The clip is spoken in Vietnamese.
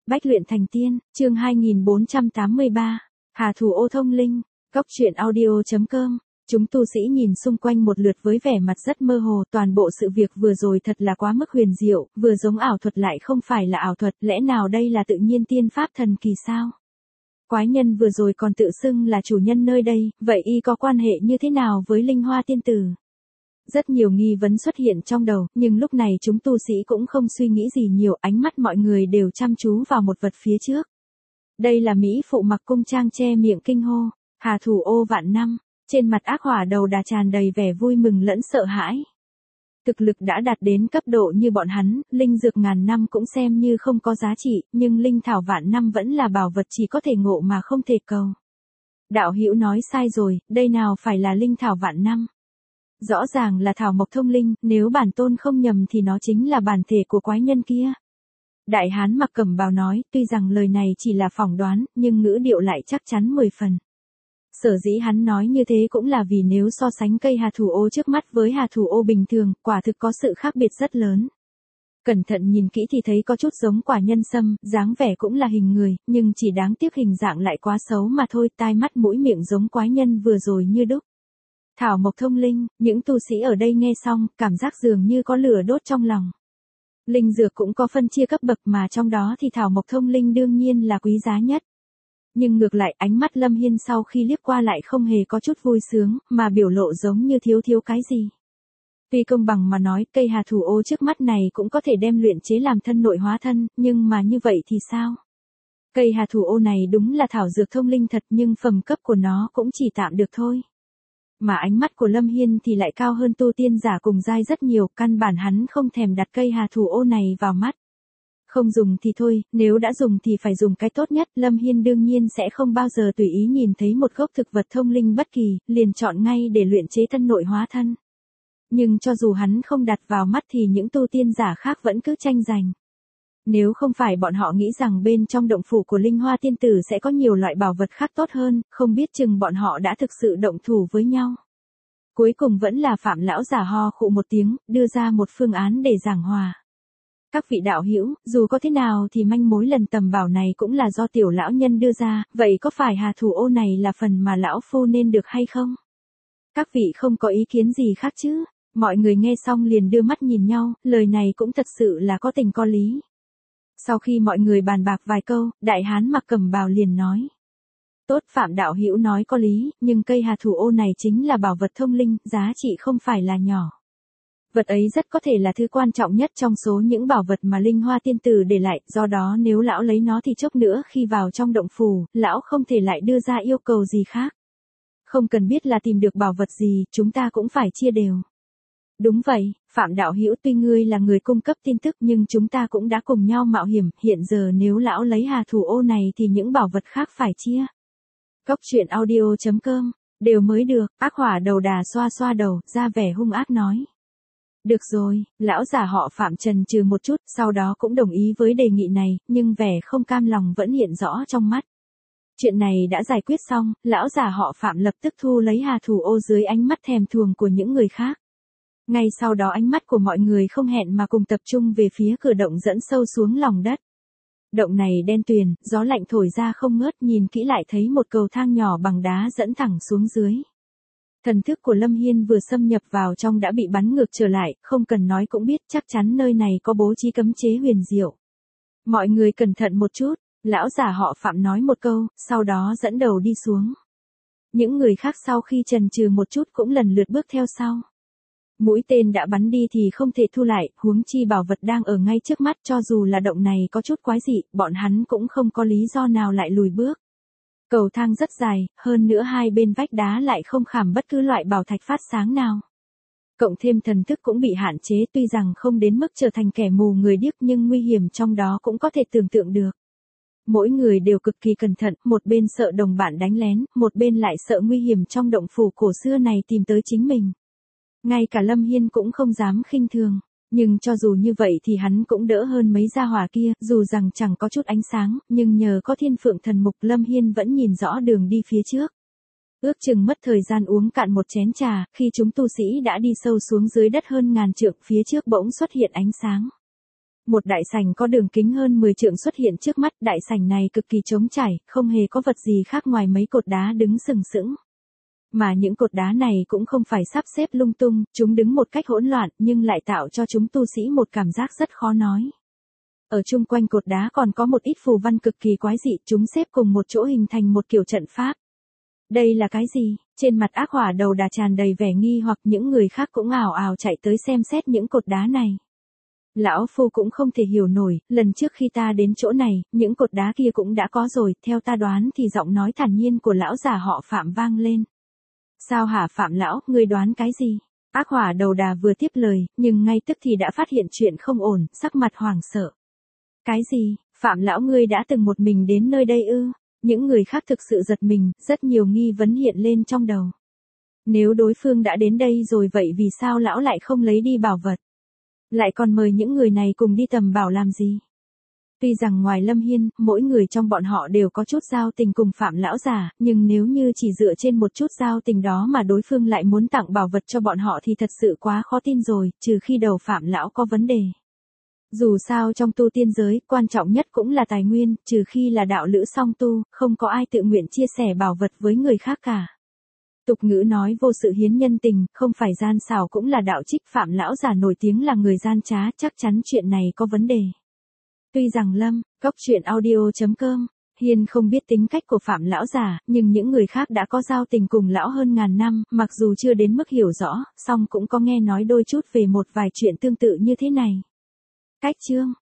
Bách luyện thành tiên, chương 2483. Hà thủ ô thông linh, góc truyện audio.com. Chúng tu sĩ nhìn xung quanh một lượt với vẻ mặt rất mơ hồ, toàn bộ sự việc vừa rồi thật là quá mức huyền diệu, vừa giống ảo thuật lại không phải là ảo thuật, lẽ nào đây là tự nhiên tiên pháp thần kỳ sao? Quái nhân vừa rồi còn tự xưng là chủ nhân nơi đây, vậy y có quan hệ như thế nào với Linh Hoa tiên tử? Rất nhiều nghi vấn xuất hiện trong đầu, nhưng lúc này chúng tu sĩ cũng không suy nghĩ gì nhiều, ánh mắt mọi người đều chăm chú vào một vật phía trước. Đây là Mỹ phụ mặc cung trang che miệng kinh hô, Hà thủ ô vạn năm, trên mặt ác hỏa đầu đà tràn đầy vẻ vui mừng lẫn sợ hãi. Thực lực đã đạt đến cấp độ như bọn hắn, linh dược ngàn năm cũng xem như không có giá trị, nhưng linh thảo vạn năm vẫn là bảo vật chỉ có thể ngộ mà không thể cầu. Đạo hữu nói sai rồi, đây nào phải là linh thảo vạn năm. Rõ ràng là thảo mộc thông linh, nếu bản tôn không nhầm thì nó chính là bản thể của quái nhân kia. Đại hán mặc cẩm bào nói, tuy rằng lời này chỉ là phỏng đoán, nhưng ngữ điệu lại chắc chắn 10 phần. Sở dĩ hắn nói như thế cũng là vì nếu so sánh cây hà thủ ô trước mắt với hà thủ ô bình thường, quả thực có sự khác biệt rất lớn. Cẩn thận nhìn kỹ thì thấy có chút giống quả nhân sâm, dáng vẻ cũng là hình người, nhưng chỉ đáng tiếc hình dạng lại quá xấu mà thôi, tai mắt mũi miệng giống quái nhân vừa rồi như đúc. Thảo mộc thông linh, những tu sĩ ở đây nghe xong, cảm giác dường như có lửa đốt trong lòng. Linh dược cũng có phân chia cấp bậc mà trong đó thì thảo mộc thông linh đương nhiên là quý giá nhất. Nhưng ngược lại ánh mắt Lâm Hiên sau khi liếc qua lại không hề có chút vui sướng, mà biểu lộ giống như thiếu cái gì. Tuy công bằng mà nói cây hà thủ ô trước mắt này cũng có thể đem luyện chế làm thân nội hóa thân, nhưng mà như vậy thì sao? Cây hà thủ ô này đúng là thảo dược thông linh thật nhưng phẩm cấp của nó cũng chỉ tạm được thôi. Mà ánh mắt của Lâm Hiên thì lại cao hơn tu tiên giả cùng giai rất nhiều, căn bản hắn không thèm đặt cây hà thủ ô này vào mắt. Không dùng thì thôi, nếu đã dùng thì phải dùng cái tốt nhất, Lâm Hiên đương nhiên sẽ không bao giờ tùy ý nhìn thấy một gốc thực vật thông linh bất kỳ, liền chọn ngay để luyện chế thân nội hóa thân. Nhưng cho dù hắn không đặt vào mắt thì những tu tiên giả khác vẫn cứ tranh giành. Nếu không phải bọn họ nghĩ rằng bên trong động phủ của Linh Hoa tiên tử sẽ có nhiều loại bảo vật khác tốt hơn, không biết chừng bọn họ đã thực sự động thủ với nhau. Cuối cùng vẫn là Phạm lão giả ho khụ một tiếng, đưa ra một phương án để giảng hòa. Các vị đạo hữu, dù có thế nào thì manh mối lần tầm bảo này cũng là do tiểu lão nhân đưa ra, vậy có phải hà thủ ô này là phần mà lão phu nên được hay không? Các vị không có ý kiến gì khác chứ? Mọi người nghe xong liền đưa mắt nhìn nhau, lời này cũng thật sự là có tình có lý. Sau khi mọi người bàn bạc vài câu, đại hán mặc cẩm bào liền nói. Tốt, Phạm đạo hữu nói có lý, nhưng cây hà thủ ô này chính là bảo vật thông linh, giá trị không phải là nhỏ. Vật ấy rất có thể là thứ quan trọng nhất trong số những bảo vật mà Linh Hoa tiên tử để lại, do đó nếu lão lấy nó thì chốc nữa khi vào trong động phủ, lão không thể lại đưa ra yêu cầu gì khác. Không cần biết là tìm được bảo vật gì, chúng ta cũng phải chia đều. Đúng vậy, Phạm đạo hữu, tuy ngươi là người cung cấp tin tức nhưng chúng ta cũng đã cùng nhau mạo hiểm, hiện giờ nếu lão lấy hà thủ ô này thì những bảo vật khác phải chia. Góc truyện audio.com, đều mới được, ác hỏa đầu đà xoa đầu, ra vẻ hung ác nói. Được rồi, lão giả họ Phạm chần chừ một chút, sau đó cũng đồng ý với đề nghị này, nhưng vẻ không cam lòng vẫn hiện rõ trong mắt. Chuyện này đã giải quyết xong, lão giả họ Phạm lập tức thu lấy hà thủ ô dưới ánh mắt thèm thuồng của những người khác. Ngay sau đó ánh mắt của mọi người không hẹn mà cùng tập trung về phía cửa động dẫn sâu xuống lòng đất. Động này đen tuyền, gió lạnh thổi ra không ngớt, nhìn kỹ lại thấy một cầu thang nhỏ bằng đá dẫn thẳng xuống dưới. Thần thức của Lâm Hiên vừa xâm nhập vào trong đã bị bắn ngược trở lại, không cần nói cũng biết chắc chắn nơi này có bố trí cấm chế huyền diệu. Mọi người cẩn thận một chút, lão giả họ Phạm nói một câu, sau đó dẫn đầu đi xuống. Những người khác sau khi chần chừ một chút cũng lần lượt bước theo sau. Mũi tên đã bắn đi thì không thể thu lại, huống chi bảo vật đang ở ngay trước mắt, cho dù là động này có chút quái dị, bọn hắn cũng không có lý do nào lại lùi bước. Cầu thang rất dài, hơn nữa hai bên vách đá lại không khảm bất cứ loại bảo thạch phát sáng nào. Cộng thêm thần thức cũng bị hạn chế, tuy rằng không đến mức trở thành kẻ mù người điếc nhưng nguy hiểm trong đó cũng có thể tưởng tượng được. Mỗi người đều cực kỳ cẩn thận, một bên sợ đồng bạn đánh lén, một bên lại sợ nguy hiểm trong động phủ cổ xưa này tìm tới chính mình. Ngay cả Lâm Hiên cũng không dám khinh thường, nhưng cho dù như vậy thì hắn cũng đỡ hơn mấy gia hỏa kia, dù rằng chẳng có chút ánh sáng, nhưng nhờ có thiên phượng thần mục Lâm Hiên vẫn nhìn rõ đường đi phía trước. Ước chừng mất thời gian uống cạn một chén trà, khi chúng tu sĩ đã đi sâu xuống dưới đất hơn ngàn trượng, phía trước bỗng xuất hiện ánh sáng. Một đại sảnh có đường kính hơn 10 trượng xuất hiện trước mắt, đại sảnh này cực kỳ trống trải, không hề có vật gì khác ngoài mấy cột đá đứng sừng sững. Mà những cột đá này cũng không phải sắp xếp lung tung, chúng đứng một cách hỗn loạn nhưng lại tạo cho chúng tu sĩ một cảm giác rất khó nói. Ở chung quanh cột đá còn có một ít phù văn cực kỳ quái dị, chúng xếp cùng một chỗ hình thành một kiểu trận pháp. Đây là cái gì? Trên mặt Ác Hỏa Đầu Đà tràn đầy vẻ nghi hoặc, những người khác cũng ào ào chạy tới xem xét những cột đá này. Lão Phu cũng không thể hiểu nổi, lần trước khi ta đến chỗ này, những cột đá kia cũng đã có rồi, theo ta đoán thì giọng nói thản nhiên của lão già họ Phạm vang lên. Sao hả Phạm lão, ngươi đoán cái gì? Ác Hỏa Đầu Đà vừa tiếp lời, nhưng ngay tức thì đã phát hiện chuyện không ổn, sắc mặt hoảng sợ. Cái gì? Phạm lão ngươi đã từng một mình đến nơi đây ư? Những người khác thực sự giật mình, rất nhiều nghi vấn hiện lên trong đầu. Nếu đối phương đã đến đây rồi vậy vì sao lão lại không lấy đi bảo vật? Lại còn mời những người này cùng đi tầm bảo làm gì? Tuy rằng ngoài Lâm Hiên, mỗi người trong bọn họ đều có chút giao tình cùng Phạm lão già, nhưng nếu như chỉ dựa trên một chút giao tình đó mà đối phương lại muốn tặng bảo vật cho bọn họ thì thật sự quá khó tin rồi, trừ khi đầu Phạm lão có vấn đề. Dù sao trong tu tiên giới, quan trọng nhất cũng là tài nguyên, trừ khi là đạo lữ song tu, không có ai tự nguyện chia sẻ bảo vật với người khác cả. Tục ngữ nói vô sự hiến nhân tình, không phải gian xảo cũng là đạo trích. Phạm lão già nổi tiếng là người gian trá, chắc chắn chuyện này có vấn đề. Tuy rằng Góc truyện audio.com, Hiên không biết tính cách của Phạm lão già, nhưng những người khác đã có giao tình cùng lão hơn ngàn năm, mặc dù chưa đến mức hiểu rõ, song cũng có nghe nói đôi chút về một vài chuyện tương tự như thế này. Cách chương